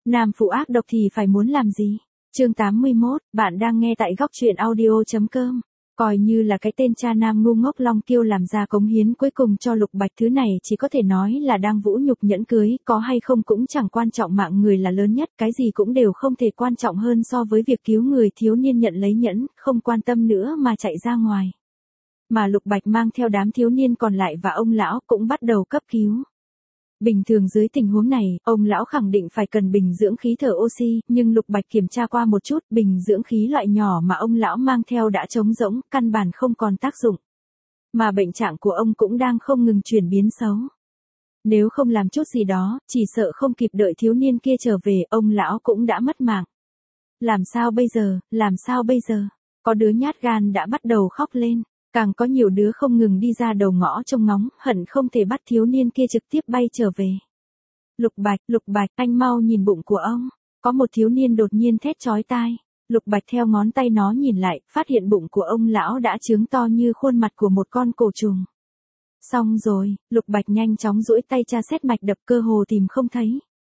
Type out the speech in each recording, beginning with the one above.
Nam phụ ác độc thì phải muốn làm gì? Chương 81, bạn đang nghe tại góc truyện audio.com. Coi như là cái tên cha nam ngu ngốc Long Kiêu làm ra cống hiến cuối cùng cho Lục Bạch, thứ này chỉ có thể nói là đang vũ nhục nhẫn cưới, có hay không cũng chẳng quan trọng, mạng người là lớn nhất, cái gì cũng đều không thể quan trọng hơn so với việc cứu người. Thiếu niên nhận lấy nhẫn, không quan tâm nữa mà chạy ra ngoài. Mà Lục Bạch mang theo đám thiếu niên còn lại và ông lão cũng bắt đầu cấp cứu. Bình thường dưới tình huống này, ông lão khẳng định phải cần bình dưỡng khí thở oxy, nhưng Lục Bạch kiểm tra qua một chút, bình dưỡng khí loại nhỏ mà ông lão mang theo đã trống rỗng, căn bản không còn tác dụng. Mà bệnh trạng của ông cũng đang không ngừng chuyển biến xấu. Nếu không làm chút gì đó, chỉ sợ không kịp đợi thiếu niên kia trở về, ông lão cũng đã mất mạng. Làm sao bây giờ, làm sao bây giờ? Có đứa nhát gan đã bắt đầu khóc lên. Càng có nhiều đứa không ngừng đi ra đầu ngõ trông ngóng, hận không thể bắt thiếu niên kia trực tiếp bay trở về. Lục Bạch, anh mau nhìn bụng của ông. Có một thiếu niên đột nhiên thét chói tai. Lục Bạch theo ngón tay nó nhìn lại, phát hiện bụng của ông lão đã trướng to như khuôn mặt của một con cổ trùng. Xong rồi, Lục Bạch nhanh chóng duỗi tay tra xét mạch đập, cơ hồ tìm không thấy.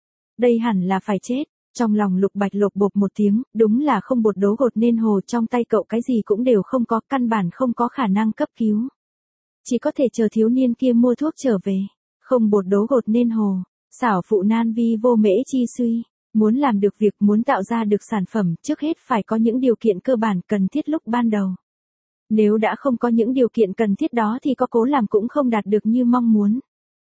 Đây hẳn là phải chết. Trong lòng Lục Bạch lột bột một tiếng, đúng là không bột đố gột nên hồ, trong tay cậu cái gì cũng đều không có, căn bản không có khả năng cấp cứu. Chỉ có thể chờ thiếu niên kia mua thuốc trở về. Không bột đố gột nên hồ, xảo phụ nan vi vô mễ chi suy. Muốn làm được việc, muốn tạo ra được sản phẩm, trước hết phải có những điều kiện cơ bản cần thiết lúc ban đầu. Nếu đã không có những điều kiện cần thiết đó thì có cố làm cũng không đạt được như mong muốn.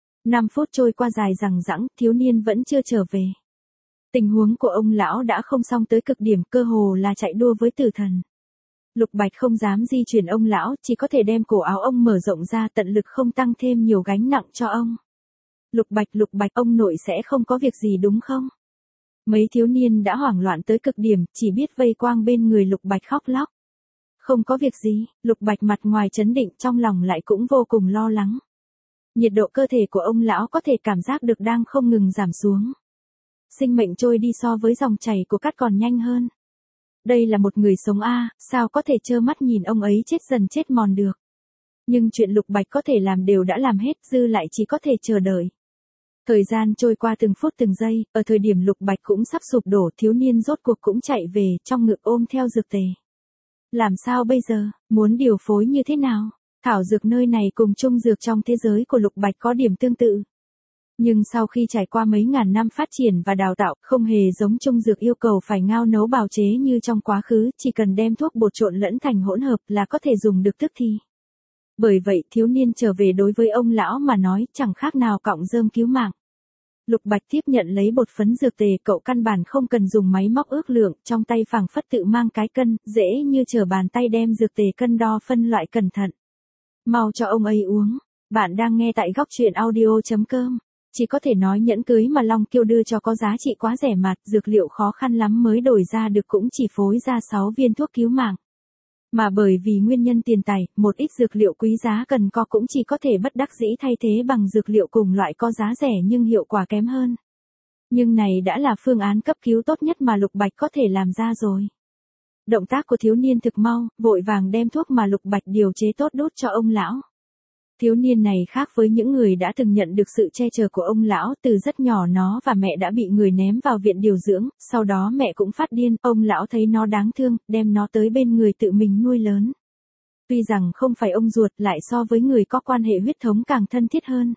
5 phút trôi qua dài dằng dẵng, thiếu niên vẫn chưa trở về. Tình huống của ông lão đã không xong tới cực điểm, cơ hồ là chạy đua với tử thần. Lục Bạch không dám di chuyển ông lão, chỉ có thể đem cổ áo ông mở rộng ra, tận lực không tăng thêm nhiều gánh nặng cho ông. Lục Bạch, ông nội sẽ không có việc gì đúng không? Mấy thiếu niên đã hoảng loạn tới cực điểm, chỉ biết vây quanh bên người Lục Bạch khóc lóc. Không có việc gì, Lục Bạch mặt ngoài trấn định, trong lòng lại cũng vô cùng lo lắng. Nhiệt độ cơ thể của ông lão có thể cảm giác được đang không ngừng giảm xuống. Sinh mệnh trôi đi so với dòng chảy của cát còn nhanh hơn. Đây là một người sống sao có thể trơ mắt nhìn ông ấy chết dần chết mòn được. Nhưng chuyện Lục Bạch có thể làm đều đã làm hết, dư lại chỉ có thể chờ đợi. Thời gian trôi qua từng phút từng giây, ở thời điểm Lục Bạch cũng sắp sụp đổ, thiếu niên rốt cuộc cũng chạy về, trong ngực ôm theo dược tề. Làm sao bây giờ, muốn điều phối như thế nào? Thảo dược nơi này cùng chung dược trong thế giới của Lục Bạch có điểm tương tự. Nhưng sau khi trải qua mấy ngàn năm phát triển và đào tạo, không hề giống chung dược yêu cầu phải ngao nấu bào chế như trong quá khứ, chỉ cần đem thuốc bột trộn lẫn thành hỗn hợp là có thể dùng được tức thì. Bởi vậy thiếu niên trở về đối với ông lão mà nói chẳng khác nào cọng rơm cứu mạng. Lục Bạch tiếp nhận lấy bột phấn dược tề, cậu căn bản không cần dùng máy móc ước lượng, trong tay phảng phất tự mang cái cân, dễ như trở bàn tay đem dược tề cân đo phân loại cẩn thận. Mau cho ông ấy uống. Bạn đang nghe tại góc truyện audio.com. Chỉ có thể nói nhẫn cưới mà Long Kiêu đưa cho có giá trị quá rẻ mạt, dược liệu khó khăn lắm mới đổi ra được, cũng chỉ phối ra 6 viên thuốc cứu mạng. Mà bởi vì nguyên nhân tiền tài, một ít dược liệu quý giá cần có cũng chỉ có thể bất đắc dĩ thay thế bằng dược liệu cùng loại có giá rẻ nhưng hiệu quả kém hơn. Nhưng này đã là phương án cấp cứu tốt nhất mà Lục Bạch có thể làm ra rồi. Động tác của thiếu niên thực mau, vội vàng đem thuốc mà Lục Bạch điều chế tốt đút cho ông lão. Thiếu niên này khác với những người đã từng nhận được sự che chở của ông lão, từ rất nhỏ nó và mẹ đã bị người ném vào viện điều dưỡng, sau đó mẹ cũng phát điên, ông lão thấy nó đáng thương, đem nó tới bên người tự mình nuôi lớn. Tuy rằng không phải ông ruột, lại so với người có quan hệ huyết thống càng thân thiết hơn.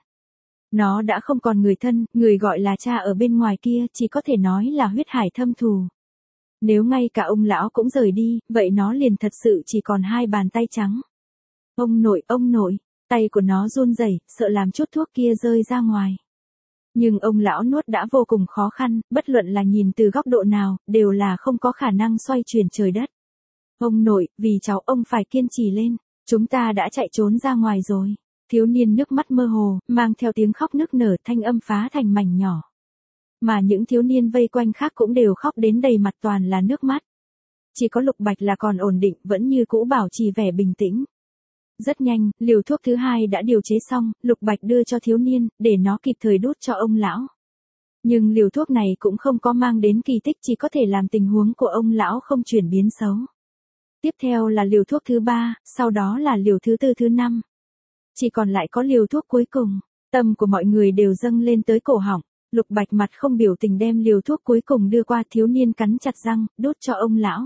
Nó đã không còn người thân, người gọi là cha ở bên ngoài kia, chỉ có thể nói là huyết hải thâm thù. Nếu ngay cả ông lão cũng rời đi, vậy nó liền thật sự chỉ còn 2 bàn tay trắng. Ông nội. Tay của nó run rẩy, sợ làm chút thuốc kia rơi ra ngoài. Nhưng ông lão nuốt đã vô cùng khó khăn, bất luận là nhìn từ góc độ nào, đều là không có khả năng xoay chuyển trời đất. Ông nội, vì cháu ông phải kiên trì lên, chúng ta đã chạy trốn ra ngoài rồi. Thiếu niên nước mắt mơ hồ, mang theo tiếng khóc nức nở, thanh âm phá thành mảnh nhỏ. Mà những thiếu niên vây quanh khác cũng đều khóc đến đầy mặt, toàn là nước mắt. Chỉ có Lục Bạch là còn ổn định, vẫn như cũ bảo trì vẻ bình tĩnh. Rất nhanh, liều thuốc thứ 2 đã điều chế xong, Lục Bạch đưa cho thiếu niên, để nó kịp thời đút cho ông lão. Nhưng liều thuốc này cũng không có mang đến kỳ tích, chỉ có thể làm tình huống của ông lão không chuyển biến xấu. Tiếp theo là liều thuốc thứ 3, sau đó là liều thứ 4 thứ 5. Chỉ còn lại có liều thuốc cuối cùng, tâm của mọi người đều dâng lên tới cổ họng. Lục Bạch mặt không biểu tình đem liều thuốc cuối cùng đưa qua, thiếu niên cắn chặt răng, đút cho ông lão.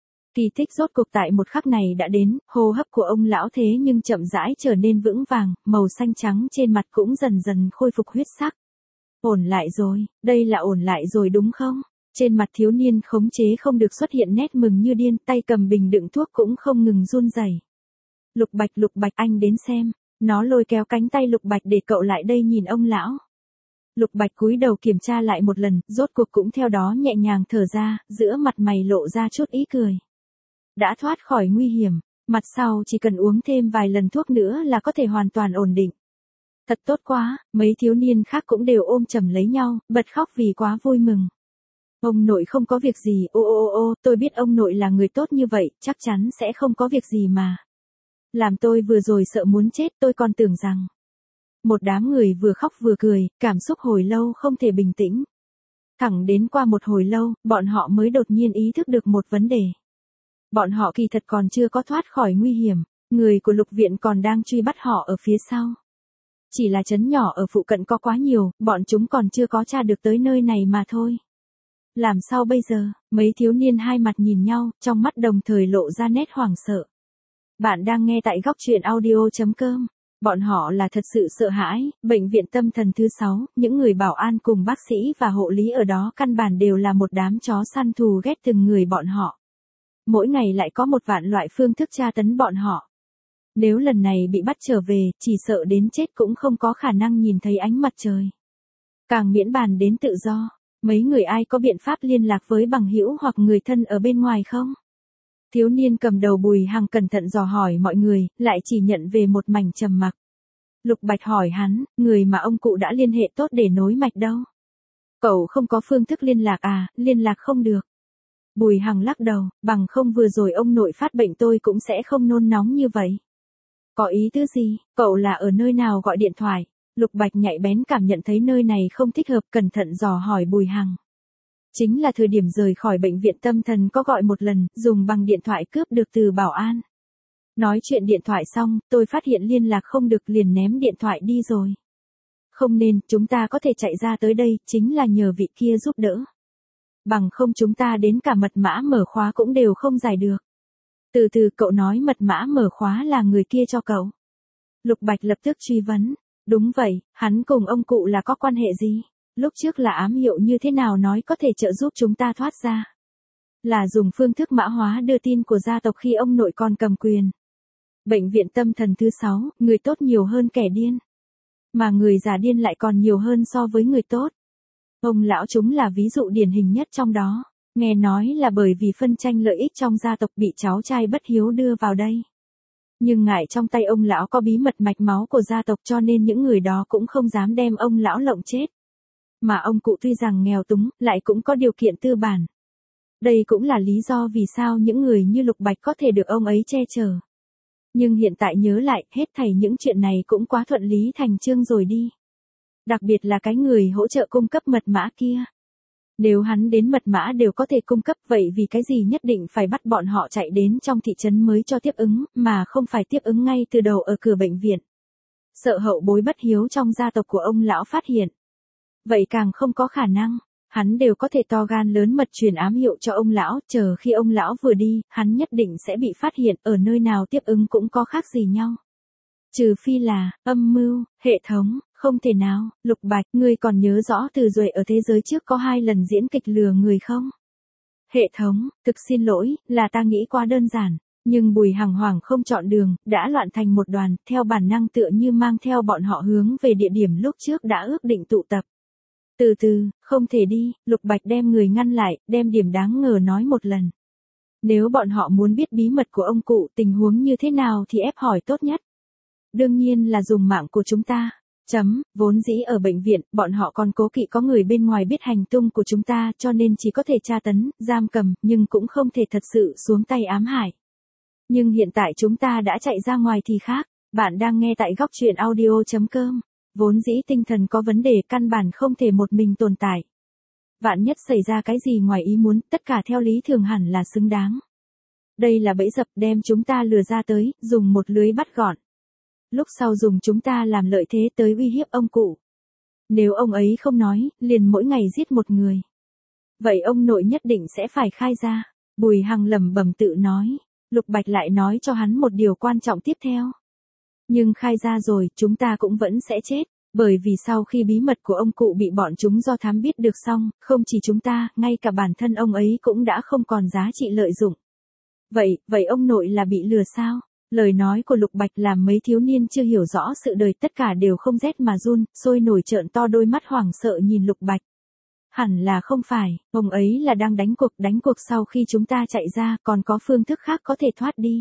Kỳ tích rốt cuộc tại một khắc này đã đến, hô hấp của ông lão thế nhưng chậm rãi trở nên vững vàng, màu xanh trắng trên mặt cũng dần dần khôi phục huyết sắc. Ổn lại rồi, đây là ổn lại rồi đúng không? Trên mặt thiếu niên khống chế không được xuất hiện nét mừng như điên, tay cầm bình đựng thuốc cũng không ngừng run rẩy. Lục Bạch anh đến xem. Nó lôi kéo cánh tay Lục Bạch để cậu lại đây nhìn ông lão. Lục Bạch cúi đầu kiểm tra lại một lần, rốt cuộc cũng theo đó nhẹ nhàng thở ra, giữa mặt mày lộ ra chút ý cười. Đã thoát khỏi nguy hiểm, mặt sau chỉ cần uống thêm vài lần thuốc nữa là có thể hoàn toàn ổn định. Thật tốt quá, mấy thiếu niên khác cũng đều ôm chầm lấy nhau, bật khóc vì quá vui mừng. Ông nội không có việc gì, ô, tôi biết ông nội là người tốt như vậy, chắc chắn sẽ không có việc gì mà. Làm tôi vừa rồi sợ muốn chết, tôi còn tưởng rằng. Một đám người vừa khóc vừa cười, cảm xúc hồi lâu không thể bình tĩnh. Thẳng đến qua một hồi lâu, bọn họ mới đột nhiên ý thức được một vấn đề. Bọn họ kỳ thật còn chưa có thoát khỏi nguy hiểm, người của Lục viện còn đang truy bắt họ ở phía sau. Chỉ là trấn nhỏ ở phụ cận có quá nhiều, bọn chúng còn chưa có tra được tới nơi này mà thôi. Làm sao bây giờ? Mấy thiếu niên hai mặt nhìn nhau, trong mắt đồng thời lộ ra nét hoảng sợ. Bạn đang nghe tại góc truyện audio.com. Bọn họ là thật sự sợ hãi, bệnh viện tâm thần thứ 6, những người bảo an cùng bác sĩ và hộ lý ở đó căn bản đều là một đám chó săn thù ghét từng người bọn họ. Mỗi ngày lại có một vạn loại phương thức tra tấn bọn họ. Nếu lần này bị bắt trở về, chỉ sợ đến chết cũng không có khả năng nhìn thấy ánh mặt trời. Càng miễn bàn đến tự do, mấy người ai có biện pháp liên lạc với bằng hữu hoặc người thân ở bên ngoài không? Thiếu niên cầm đầu Bùi Hằng cẩn thận dò hỏi mọi người, lại chỉ nhận về một mảnh trầm mặc. Lục Bạch hỏi hắn, người mà ông cụ đã liên hệ tốt để nối mạch đâu? Cậu không có phương thức liên lạc à, liên lạc không được. Bùi Hằng lắc đầu, bằng không vừa rồi ông nội phát bệnh tôi cũng sẽ không nôn nóng như vậy. Có ý tứ gì, cậu là ở nơi nào gọi điện thoại? Lục Bạch nhạy bén cảm nhận thấy nơi này không thích hợp, cẩn thận dò hỏi Bùi Hằng. Chính là thời điểm rời khỏi bệnh viện tâm thần có gọi một lần, dùng bằng điện thoại cướp được từ bảo an. Nói chuyện điện thoại xong, tôi phát hiện liên lạc không được liền ném điện thoại đi rồi. Không nên, chúng ta có thể chạy ra tới đây, chính là nhờ vị kia giúp đỡ. Bằng không chúng ta đến cả mật mã mở khóa cũng đều không giải được. Từ từ cậu nói mật mã mở khóa là người kia cho cậu. Lục Bạch lập tức truy vấn. Đúng vậy, hắn cùng ông cụ là có quan hệ gì? Lúc trước là ám hiệu như thế nào nói có thể trợ giúp chúng ta thoát ra? Là dùng phương thức mã hóa đưa tin của gia tộc khi ông nội còn cầm quyền. Bệnh viện tâm thần thứ 6, người tốt nhiều hơn kẻ điên. Mà người già điên lại còn nhiều hơn so với người tốt. Ông lão chúng là ví dụ điển hình nhất trong đó. Nghe nói là bởi vì phân tranh lợi ích trong gia tộc bị cháu trai bất hiếu đưa vào đây. Nhưng ngại trong tay ông lão có bí mật mạch máu của gia tộc cho nên những người đó cũng không dám đem ông lão lộng chết. Mà ông cụ tuy rằng nghèo túng, lại cũng có điều kiện tư bản. Đây cũng là lý do vì sao những người như Lục Bạch có thể được ông ấy che chở. Nhưng hiện tại nhớ lại, hết thảy những chuyện này cũng quá thuận lý thành chương rồi đi. Đặc biệt là cái người hỗ trợ cung cấp mật mã kia. Nếu hắn đến mật mã đều có thể cung cấp vậy vì cái gì nhất định phải bắt bọn họ chạy đến trong thị trấn mới cho tiếp ứng, mà không phải tiếp ứng ngay từ đầu ở cửa bệnh viện. Sợ hậu bối bất hiếu trong gia tộc của ông lão phát hiện. Vậy càng không có khả năng, hắn đều có thể to gan lớn mật truyền ám hiệu cho ông lão, chờ khi ông lão vừa đi, hắn nhất định sẽ bị phát hiện, ở nơi nào tiếp ứng cũng có khác gì nhau. Trừ phi là, âm mưu, hệ thống, không thể nào. Lục Bạch, ngươi còn nhớ rõ Từ Duệ ở thế giới trước có 2 lần diễn kịch lừa người không? Hệ thống, thực xin lỗi, là ta nghĩ quá đơn giản. Nhưng Bùi Hằng hoảng không chọn đường, đã loạn thành một đoàn, theo bản năng tựa như mang theo bọn họ hướng về địa điểm lúc trước đã ước định tụ tập. Từ từ, không thể đi, Lục Bạch đem người ngăn lại, đem điểm đáng ngờ nói một lần. Nếu bọn họ muốn biết bí mật của ông cụ tình huống như thế nào thì ép hỏi tốt nhất. Đương nhiên là dùng mạng của chúng ta. Vốn dĩ ở bệnh viện, bọn họ còn cố kỵ có người bên ngoài biết hành tung của chúng ta cho nên chỉ có thể tra tấn, giam cầm, nhưng cũng không thể thật sự xuống tay ám hại. Nhưng hiện tại chúng ta đã chạy ra ngoài thì khác. Bạn đang nghe tại góc truyện audio.com. Vốn dĩ tinh thần có vấn đề căn bản không thể một mình tồn tại. Vạn nhất xảy ra cái gì ngoài ý muốn, tất cả theo lý thường hẳn là xứng đáng. Đây là bẫy dập đem chúng ta lừa ra tới, dùng một lưới bắt gọn. Lúc sau dùng chúng ta làm lợi thế tới uy hiếp ông cụ. Nếu ông ấy không nói, liền mỗi ngày giết một người. Vậy ông nội nhất định sẽ phải khai ra. Bùi Hằng lẩm bẩm tự nói. Lục Bạch lại nói cho hắn một điều quan trọng tiếp theo. Nhưng khai ra rồi, chúng ta cũng vẫn sẽ chết. Bởi vì sau khi bí mật của ông cụ bị bọn chúng do thám biết được xong, không chỉ chúng ta, ngay cả bản thân ông ấy cũng đã không còn giá trị lợi dụng. Vậy ông nội là bị lừa sao? Lời nói của Lục Bạch làm mấy thiếu niên chưa hiểu rõ sự đời tất cả đều không rét mà run, sôi nổi trợn to đôi mắt hoảng sợ nhìn Lục Bạch. Hẳn là không phải, ông ấy là đang đánh cuộc sau khi chúng ta chạy ra, còn có phương thức khác có thể thoát đi.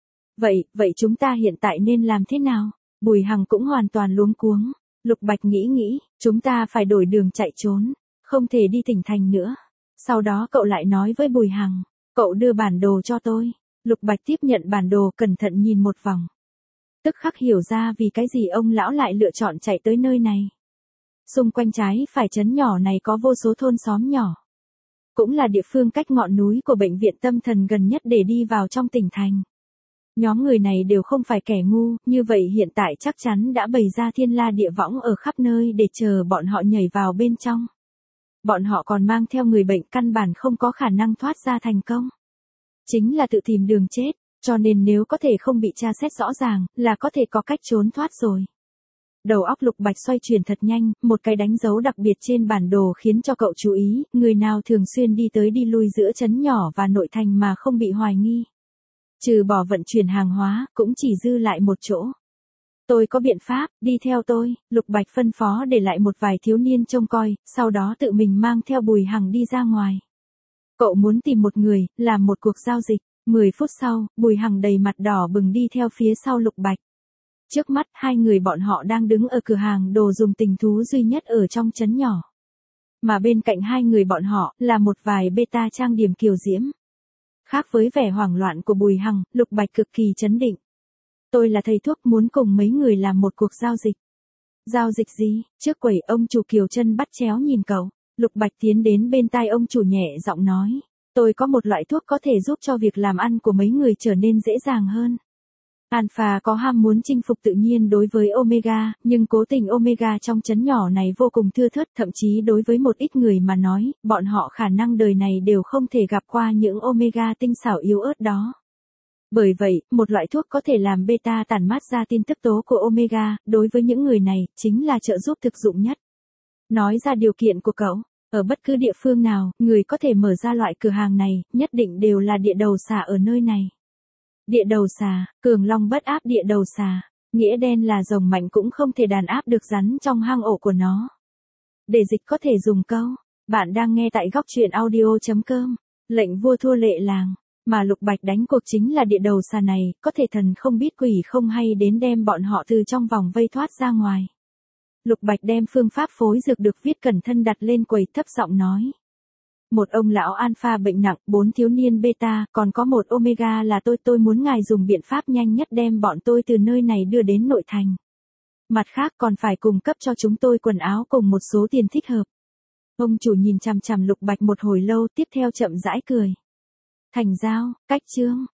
Vậy chúng ta hiện tại nên làm thế nào? Bùi Hằng cũng hoàn toàn luống cuống. Lục Bạch nghĩ, chúng ta phải đổi đường chạy trốn, không thể đi tỉnh thành nữa. Sau đó cậu lại nói với Bùi Hằng, cậu đưa bản đồ cho tôi. Lục Bạch tiếp nhận bản đồ cẩn thận nhìn một vòng. Tức khắc hiểu ra vì cái gì ông lão lại lựa chọn chạy tới nơi này. Xung quanh trái phải trấn nhỏ này có vô số thôn xóm nhỏ. Cũng là địa phương cách ngọn núi của bệnh viện tâm thần gần nhất để đi vào trong tỉnh thành. Nhóm người này đều không phải kẻ ngu, như vậy hiện tại chắc chắn đã bày ra thiên la địa võng ở khắp nơi để chờ bọn họ nhảy vào bên trong. Bọn họ còn mang theo người bệnh căn bản không có khả năng thoát ra thành công. Chính là tự tìm đường chết, cho nên nếu có thể không bị tra xét rõ ràng, là có thể có cách trốn thoát rồi. Đầu óc Lục Bạch xoay chuyển thật nhanh, một cái đánh dấu đặc biệt trên bản đồ khiến cho cậu chú ý, người nào thường xuyên đi tới đi lui giữa trấn nhỏ và nội thành mà không bị hoài nghi. Trừ bỏ vận chuyển hàng hóa, cũng chỉ dư lại một chỗ. Tôi có biện pháp, đi theo tôi, Lục Bạch phân phó để lại một vài thiếu niên trông coi, sau đó tự mình mang theo Bùi Hằng đi ra ngoài. Cậu muốn tìm một người, làm một cuộc giao dịch. 10 phút sau, Bùi Hằng đầy mặt đỏ bừng đi theo phía sau Lục Bạch. Trước mắt hai người bọn họ đang đứng ở cửa hàng đồ dùng tình thú duy nhất ở trong trấn nhỏ. Mà bên cạnh hai người bọn họ là một vài beta trang điểm kiều diễm. Khác với vẻ hoảng loạn của Bùi Hằng, Lục Bạch cực kỳ trấn định. Tôi là thầy thuốc muốn cùng mấy người làm một cuộc giao dịch. Giao dịch gì? Trước quầy ông chủ kiều chân bắt chéo nhìn cậu. Lục Bạch tiến đến bên tai ông chủ nhẹ giọng nói. Tôi có một loại thuốc có thể giúp cho việc làm ăn của mấy người trở nên dễ dàng hơn. Alpha có ham muốn chinh phục tự nhiên đối với Omega, nhưng cố tình Omega trong trấn nhỏ này vô cùng thưa thớt, thậm chí đối với một ít người mà nói, bọn họ khả năng đời này đều không thể gặp qua những Omega tinh xảo yếu ớt đó. Bởi vậy, một loại thuốc có thể làm beta tản mát ra tin tức tố của Omega, đối với những người này, chính là trợ giúp thực dụng nhất. Nói ra điều kiện của cậu, ở bất cứ địa phương nào, người có thể mở ra loại cửa hàng này, nhất định đều là địa đầu xà ở nơi này. Địa đầu xà, cường long bất áp địa đầu xà, nghĩa đen là rồng mạnh cũng không thể đàn áp được rắn trong hang ổ của nó. Để dịch có thể dùng câu, bạn đang nghe tại góc truyện audio.com, lệnh vua thua lệ làng, mà Lục Bạch đánh cuộc chính là địa đầu xà này, có thể thần không biết quỷ không hay đến đem bọn họ từ trong vòng vây thoát ra ngoài. Lục Bạch đem phương pháp phối dược được viết cẩn thận đặt lên quầy thấp giọng nói. Một ông lão alpha bệnh nặng, 4 thiếu niên beta, còn có một omega là tôi muốn ngài dùng biện pháp nhanh nhất đem bọn tôi từ nơi này đưa đến nội thành. Mặt khác còn phải cung cấp cho chúng tôi quần áo cùng một số tiền thích hợp. Ông chủ nhìn chằm chằm Lục Bạch một hồi lâu tiếp theo chậm rãi cười. Thành giao, cách chương,